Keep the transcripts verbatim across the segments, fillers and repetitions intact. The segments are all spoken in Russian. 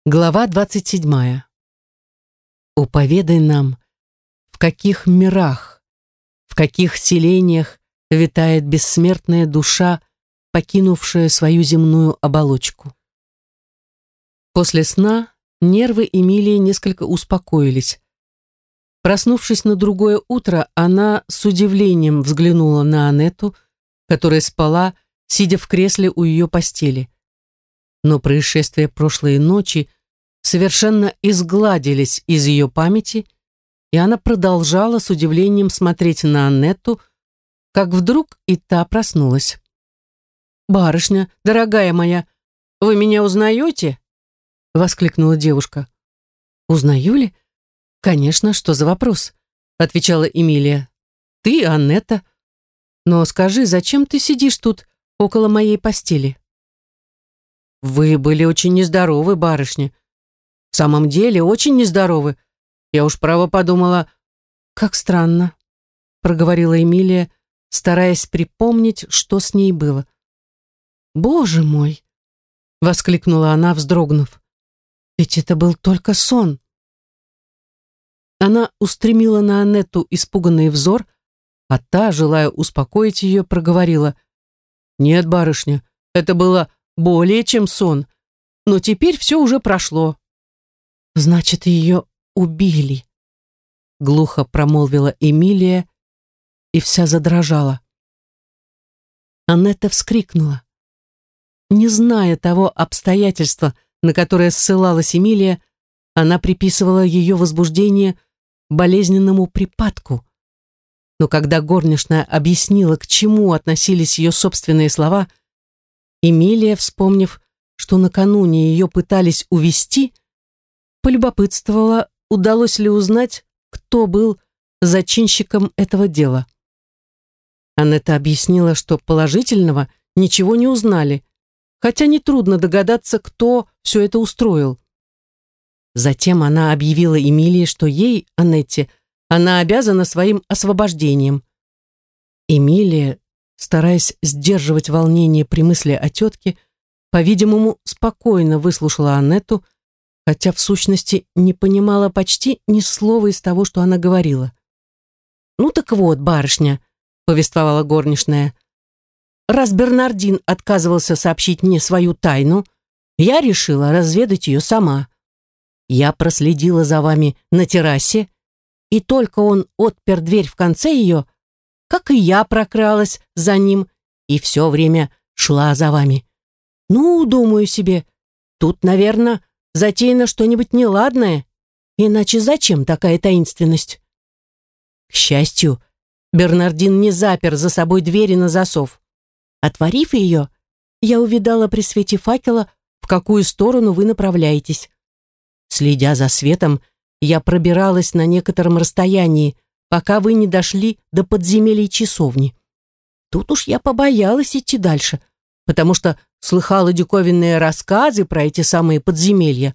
Глава двадцать седьмая. О, поведай нам, в каких мирах, в каких селениях витает бессмертная душа, покинувшая свою земную оболочку. После сна нервы Эмилии несколько успокоились. Проснувшись на другое утро, она с удивлением взглянула на Аннетту, которая спала, сидя в кресле у ее постели. Но происшествия прошлой ночи совершенно изгладились из ее памяти, и она продолжала с удивлением смотреть на Аннетту, как вдруг и та проснулась. «Барышня, дорогая моя, вы меня узнаете?» — воскликнула девушка. «Узнаю ли? Конечно, что за вопрос?» — отвечала Эмилия. «Ты, Аннетта. Но скажи, зачем ты сидишь тут около моей постели?» «Вы были очень нездоровы, барышня. В самом деле, очень нездоровы. Я уж право подумала...» «Как странно», — проговорила Эмилия, стараясь припомнить, что с ней было. «Боже мой!» — воскликнула она, вздрогнув. «Ведь это был только сон». Она устремила на Аннетту испуганный взор, а та, желая успокоить ее, проговорила: «Нет, барышня, это было более чем сон, но теперь все уже прошло». «Значит, ее убили», — глухо промолвила Эмилия и вся задрожала. Аннетта вскрикнула. Не зная того обстоятельства, на которое ссылалась Эмилия, она приписывала ее возбуждение болезненному припадку. Но когда горничная объяснила, к чему относились ее собственные слова, Эмилия, вспомнив, что накануне ее пытались увести, полюбопытствовала, удалось ли узнать, кто был зачинщиком этого дела. Аннетта объяснила, что положительного ничего не узнали, хотя нетрудно догадаться, кто все это устроил. Затем она объявила Эмилии, что ей, Аннетте, она обязана своим освобождением. Эмилия, стараясь сдерживать волнение при мысли о тетке, по-видимому, спокойно выслушала Аннетту, хотя в сущности не понимала почти ни слова из того, что она говорила. «Ну так вот, барышня», — повествовала горничная, «раз Бернардин отказывался сообщить мне свою тайну, я решила разведать ее сама. Я проследила за вами на террасе, и только он отпер дверь в конце ее, как и я прокралась за ним и все время шла за вами. Ну, думаю себе, тут, наверное, затеяно что-нибудь неладное, иначе зачем такая таинственность?» К счастью, Бернардин не запер за собой двери на засов. Отворив ее, я увидала при свете факела, в какую сторону вы направляетесь. Следя за светом, я пробиралась на некотором расстоянии, пока вы не дошли до подземелий часовни. Тут уж я побоялась идти дальше, потому что слыхала диковинные рассказы про эти самые подземелья.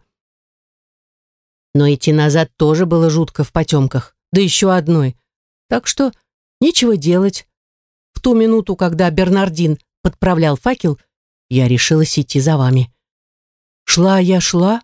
Но идти назад тоже было жутко в потемках, да еще одной. Так что нечего делать. В ту минуту, когда Бернардин подправлял факел, я решилась идти за вами. Шла я, шла.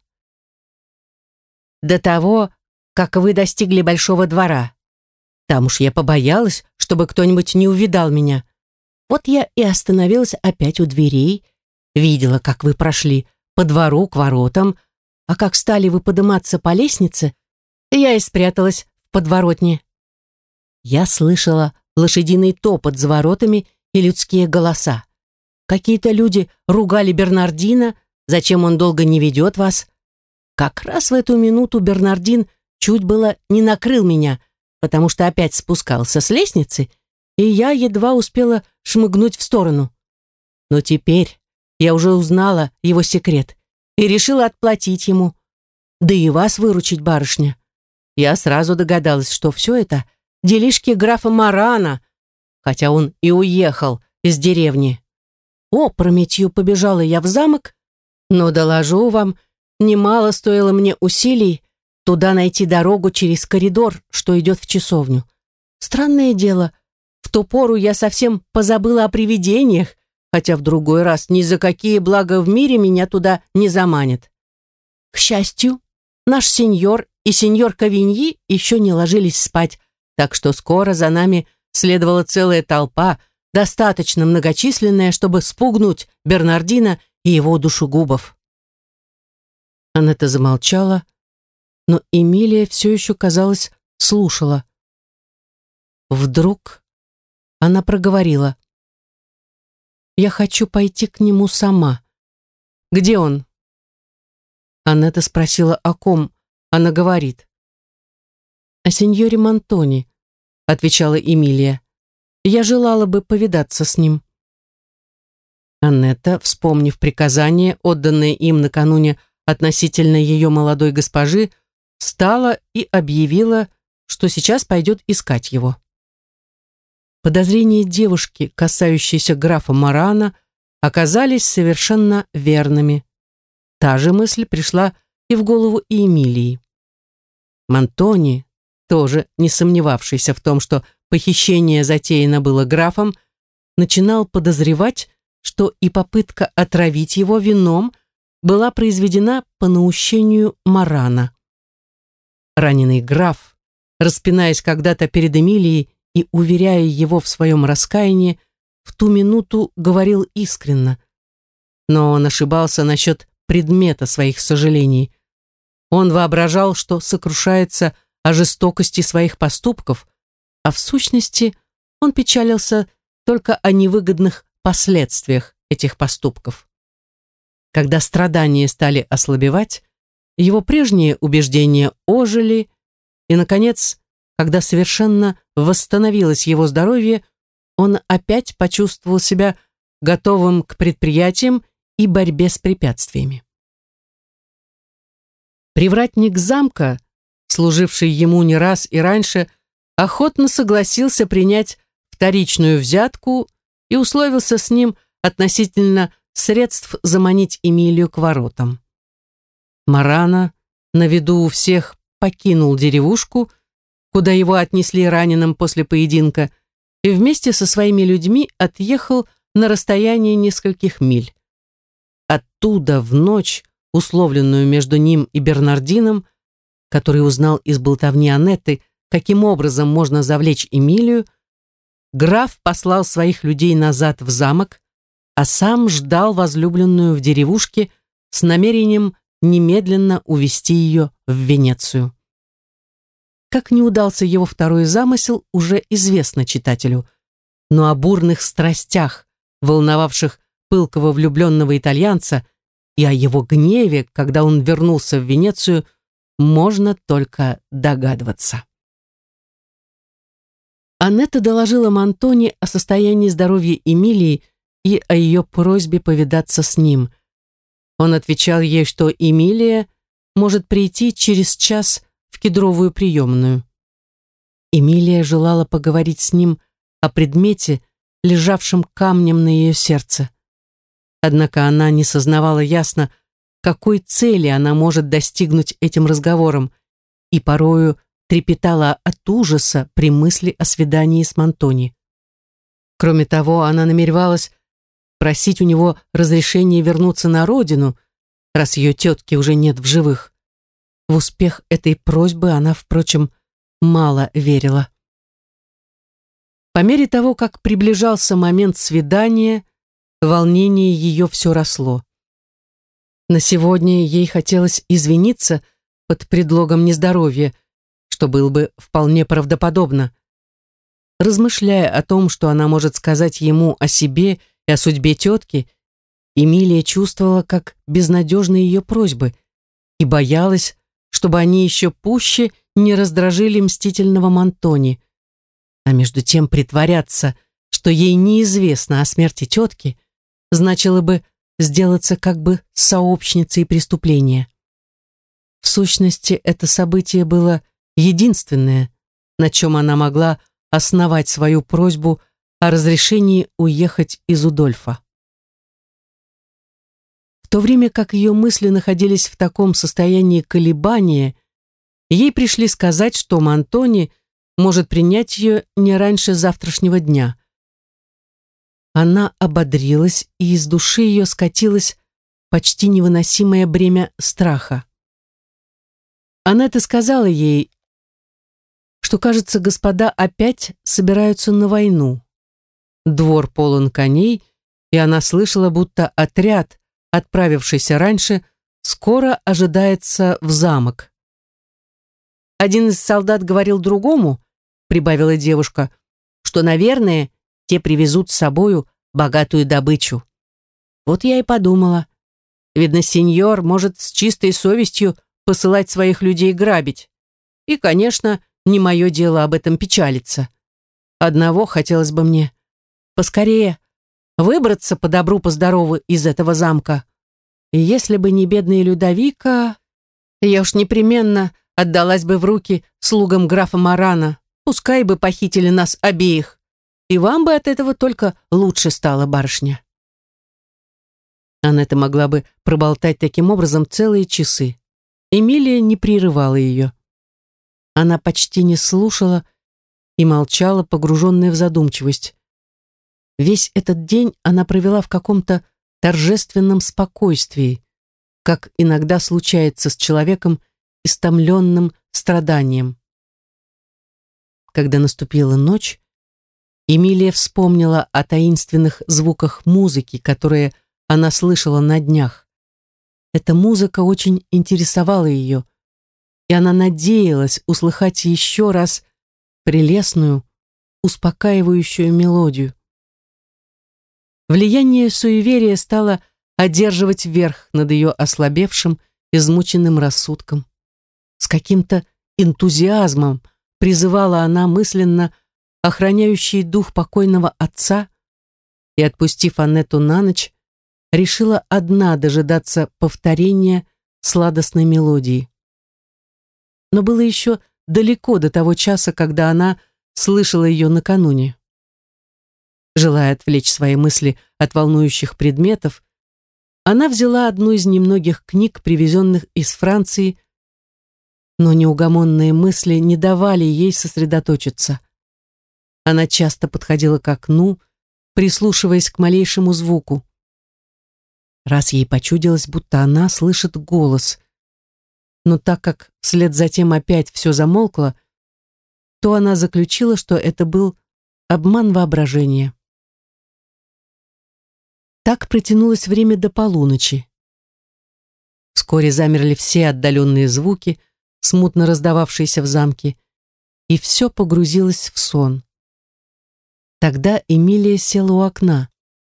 До того, как вы достигли большого двора. Там уж я побоялась, чтобы кто-нибудь не увидал меня. Вот я и остановилась опять у дверей, видела, как вы прошли по двору к воротам, а как стали вы подниматься по лестнице, я и спряталась в подворотне. Я слышала лошадиный топот за воротами и людские голоса. Какие-то люди ругали Бернардина, зачем он долго не ведет вас. Как раз в эту минуту Бернардин чуть было не накрыл меня, потому что опять спускался с лестницы, и я едва успела шмыгнуть в сторону. Но теперь я уже узнала его секрет и решила отплатить ему, да и вас выручить, барышня. Я сразу догадалась, что все это делишки графа Марана, хотя он и уехал из деревни. Опрометью побежала я в замок, но, доложу вам, немало стоило мне усилий туда найти дорогу через коридор, что идет в часовню. Странное дело, в ту пору я совсем позабыла о привидениях, хотя в другой раз ни за какие блага в мире меня туда не заманят. К К счастью, наш сеньор и сеньор Кавиньи еще не ложились спать, так что скоро за нами следовала целая толпа, достаточно многочисленная, чтобы спугнуть Бернардина и его душегубов. Анетта замолчала, но Эмилия все еще, казалось, слушала. Вдруг она проговорила: «Я хочу пойти к нему сама. Где он?» Анетта спросила, о ком она говорит. «О сеньоре Монтони», — отвечала Эмилия. «Я желала бы повидаться с ним». Анетта, вспомнив приказание, отданное им накануне относительно ее молодой госпожи, встала и объявила, что сейчас пойдет искать его. Подозрения девушки, касающиеся графа Марана, оказались совершенно верными. Та же мысль пришла и в голову и Эмилии. Монтони, тоже не сомневавшийся в том, что похищение затеяно было графом, начинал подозревать, что и попытка отравить его вином была произведена по наущению Марана. Раненый граф, распинаясь когда-то перед Эмилией и уверяя его в своем раскаянии, в ту минуту говорил искренно, но он ошибался насчет предмета своих сожалений. Он воображал, что сокрушается о жестокости своих поступков, а в сущности он печалился только о невыгодных последствиях этих поступков. Когда страдания стали ослабевать, его прежние убеждения ожили, и, наконец, когда совершенно восстановилось его здоровье, он опять почувствовал себя готовым к предприятиям и борьбе с препятствиями. Привратник замка, служивший ему не раз и раньше, охотно согласился принять вторичную взятку и условился с ним относительно средств заманить Эмилию к воротам. Марана на виду у всех покинул деревушку, куда его отнесли раненым после поединка, и вместе со своими людьми отъехал на расстояние нескольких миль. Оттуда в ночь, условленную между ним и Бернардином, который узнал из болтовни Анетты, каким образом можно завлечь Эмилию, граф послал своих людей назад в замок, а сам ждал возлюбленную в деревушке с намерением немедленно увезти ее в Венецию. Как не удался его второй замысел, уже известно читателю, но о бурных страстях, волновавших пылкого влюбленного итальянца, и о его гневе, когда он вернулся в Венецию, можно только догадываться. Анетта доложила Монтони о состоянии здоровья Эмилии и о ее просьбе повидаться с ним. Он отвечал ей, что Эмилия может прийти через час в кедровую приемную. Эмилия желала поговорить с ним о предмете, лежавшем камнем на ее сердце. Однако она не сознавала ясно, какой цели она может достигнуть этим разговором, и порою трепетала от ужаса при мысли о свидании с Монтони. Кроме того, она намеревалась просить у него разрешения вернуться на родину, раз ее тетки уже нет в живых. В успех этой просьбы она, впрочем, мало верила. По мере того, как приближался момент свидания, волнение ее все росло. На сегодня ей хотелось извиниться под предлогом нездоровья, что было бы вполне правдоподобно. Размышляя о том, что она может сказать ему о себе и о судьбе тетки, Эмилия чувствовала, как безнадежны ее просьбы, и боялась, чтобы они еще пуще не раздражили мстительного Монтони. А между тем притворяться, что ей неизвестно о смерти тетки, значило бы сделаться как бы сообщницей преступления. В сущности, это событие было единственное, на чем она могла основать свою просьбу о разрешении уехать из Удольфа. В то время как ее мысли находились в таком состоянии колебания, ей пришли сказать, что Монтони может принять ее не раньше завтрашнего дня. Она ободрилась, и из души ее скатилось почти невыносимое бремя страха. Анетта сказала ей, что, кажется, господа опять собираются на войну. Двор полон коней, и она слышала, будто отряд, отправившийся раньше, скоро ожидается в замок. Один из солдат говорил другому, прибавила девушка, что, наверное, те привезут с собою богатую добычу. Вот я и подумала. Видно, сеньор может с чистой совестью посылать своих людей грабить. И, конечно, не мое дело об этом печалиться. Одного хотелось бы мне поскорее выбраться по добру, по здорову из этого замка. И если бы не бедная Людовика, я уж непременно отдалась бы в руки слугам графа Марана, пускай бы похитили нас обеих. И вам бы от этого только лучше стало, барышня. Анетта могла бы проболтать таким образом целые часы. Эмилия не прерывала ее. Она почти не слушала и молчала, погруженная в задумчивость. Весь этот день она провела в каком-то торжественном спокойствии, как иногда случается с человеком, истомленным страданием. Когда наступила ночь, Эмилия вспомнила о таинственных звуках музыки, которые она слышала на днях. Эта музыка очень интересовала ее, и она надеялась услыхать еще раз прелестную, успокаивающую мелодию. Влияние суеверия стало одерживать верх над ее ослабевшим, измученным рассудком. С каким-то энтузиазмом призывала она мысленно охраняющий дух покойного отца и, отпустив Аннетту на ночь, решила одна дожидаться повторения сладостной мелодии. Но было еще далеко до того часа, когда она слышала ее накануне. Желая отвлечь свои мысли от волнующих предметов, она взяла одну из немногих книг, привезенных из Франции, но неугомонные мысли не давали ей сосредоточиться. Она часто подходила к окну, прислушиваясь к малейшему звуку. Раз ей почудилось, будто она слышит голос, но так как вслед за тем опять все замолкло, то она заключила, что это был обман воображения. Так протянулось время до полуночи. Вскоре замерли все отдаленные звуки, смутно раздававшиеся в замке, и все погрузилось в сон. Тогда Эмилия села у окна.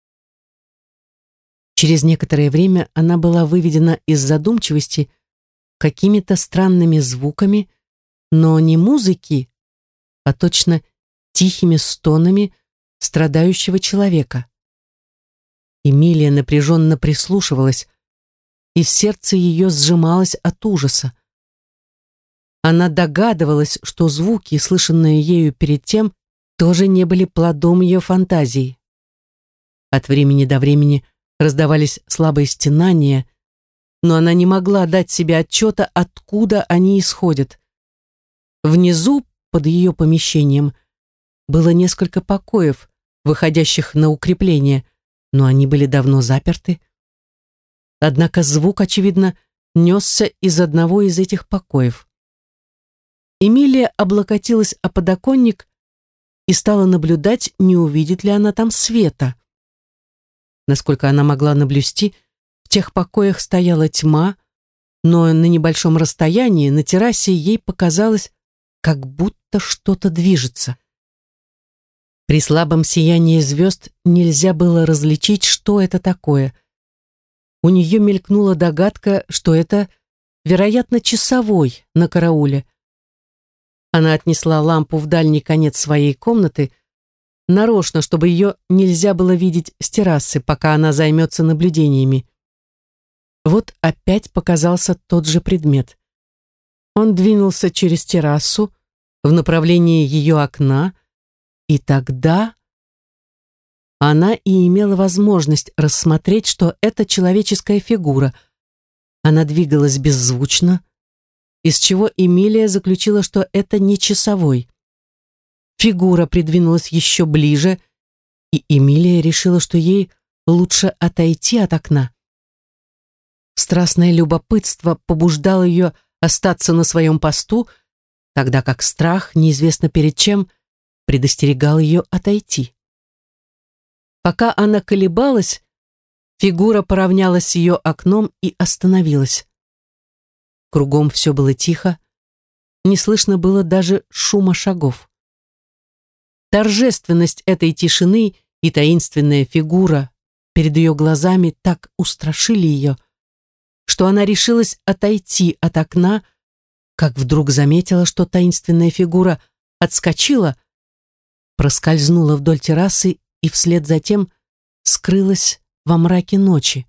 Через некоторое время она была выведена из задумчивости какими-то странными звуками, но не музыки, а точно тихими стонами страдающего человека. Эмилия напряженно прислушивалась, и сердце ее сжималось от ужаса. Она догадывалась, что звуки, слышанные ею перед тем, тоже не были плодом ее фантазии. От времени до времени раздавались слабые стенания, но она не могла дать себе отчета, откуда они исходят. Внизу, под ее помещением, было несколько покоев, выходящих на укрепление, но они были давно заперты. Однако звук, очевидно, несся из одного из этих покоев. Эмилия облокотилась о подоконник и стала наблюдать, не увидит ли она там света. Насколько она могла наблюсти, в тех покоях стояла тьма, но на небольшом расстоянии на террасе ей показалось, как будто что-то движется. При слабом сиянии звезд нельзя было различить, что это такое. У нее мелькнула догадка, что это, вероятно, часовой на карауле. Она отнесла лампу в дальний конец своей комнаты, нарочно, чтобы ее нельзя было видеть с террасы, пока она займется наблюдениями. Вот опять показался тот же предмет. Он двинулся через террасу в направлении ее окна, и тогда она и имела возможность рассмотреть, что это человеческая фигура. Она двигалась беззвучно, из чего Эмилия заключила, что это не часовой. Фигура придвинулась еще ближе, и Эмилия решила, что ей лучше отойти от окна. Страстное любопытство побуждало ее остаться на своем посту, тогда как страх, неизвестно перед чем, предостерегал ее отойти. Пока она колебалась, фигура поравнялась с ее окном и остановилась. Кругом все было тихо, не слышно было даже шума шагов. Торжественность этой тишины и таинственная фигура перед ее глазами так устрашили ее, что она решилась отойти от окна, как вдруг заметила, что таинственная фигура отскочила, проскользнула вдоль террасы и вслед за тем скрылась во мраке ночи.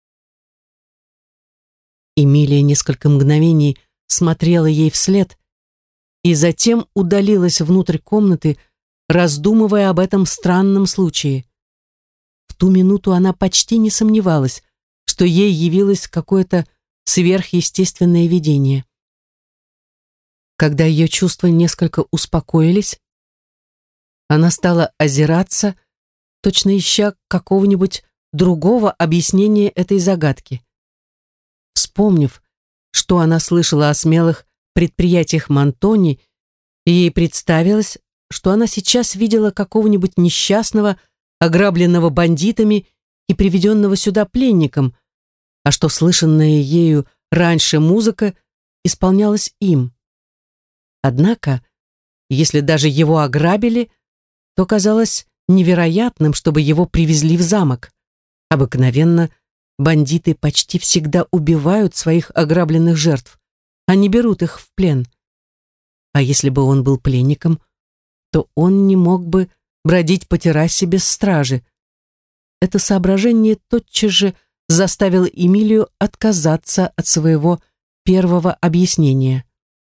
Эмилия несколько мгновений смотрела ей вслед и затем удалилась внутрь комнаты, раздумывая об этом странном случае. В ту минуту она почти не сомневалась, что ей явилось какое-то сверхъестественное видение. Когда ее чувства несколько успокоились, она стала озираться, точно ища какого-нибудь другого объяснения этой загадки. Вспомнив, что она слышала о смелых предприятиях Монтони, ей представилось, что она сейчас видела какого-нибудь несчастного, ограбленного бандитами и приведенного сюда пленником, а что слышанная ею раньше музыка исполнялась им. Однако, если даже его ограбили, то казалось невероятным, чтобы его привезли в замок. Обыкновенно бандиты почти всегда убивают своих ограбленных жертв, а не берут их в плен. А если бы он был пленником, то он не мог бы бродить по террасе без стражи. Это соображение тотчас же заставило Эмилию отказаться от своего первого объяснения.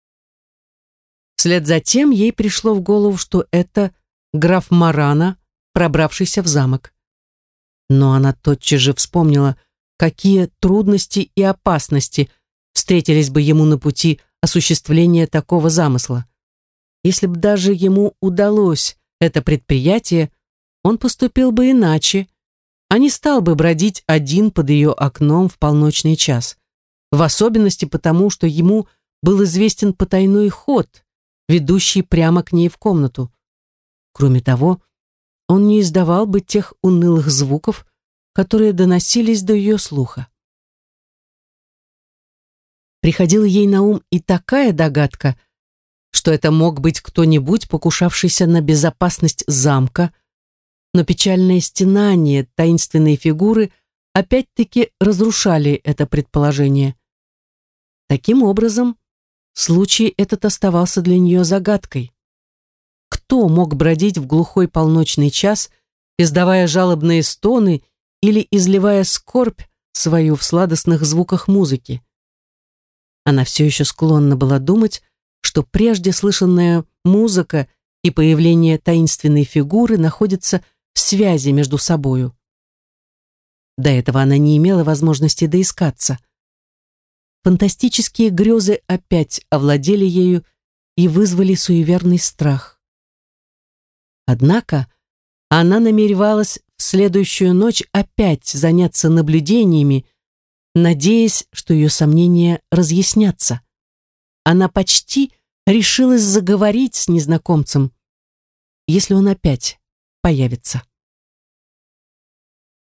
Вслед за тем ей пришло в голову, что это граф Марана, пробравшийся в замок. Но она тотчас же вспомнила, какие трудности и опасности встретились бы ему на пути осуществления такого замысла. Если бы даже ему удалось это предприятие, он поступил бы иначе, а не стал бы бродить один под ее окном в полночный час, в особенности потому, что ему был известен потайной ход, ведущий прямо к ней в комнату. Кроме того, он не издавал бы тех унылых звуков, которые доносились до ее слуха. Приходила ей на ум и такая догадка, что это мог быть кто-нибудь, покушавшийся на безопасность замка, но печальное стенание таинственной фигуры опять-таки разрушали это предположение. Таким образом, случай этот оставался для нее загадкой. Кто мог бродить в глухой полночный час, издавая жалобные стоны или изливая скорбь свою в сладостных звуках музыки? Она все еще склонна была думать, что прежде слышанная музыка и появление таинственной фигуры находятся в связи между собою. До этого она не имела возможности доискаться. Фантастические грезы опять овладели ею и вызвали суеверный страх. Однако она намеревалась в следующую ночь опять заняться наблюдениями, надеясь, что ее сомнения разъяснятся. Она почти решилась заговорить с незнакомцем, если он опять появится.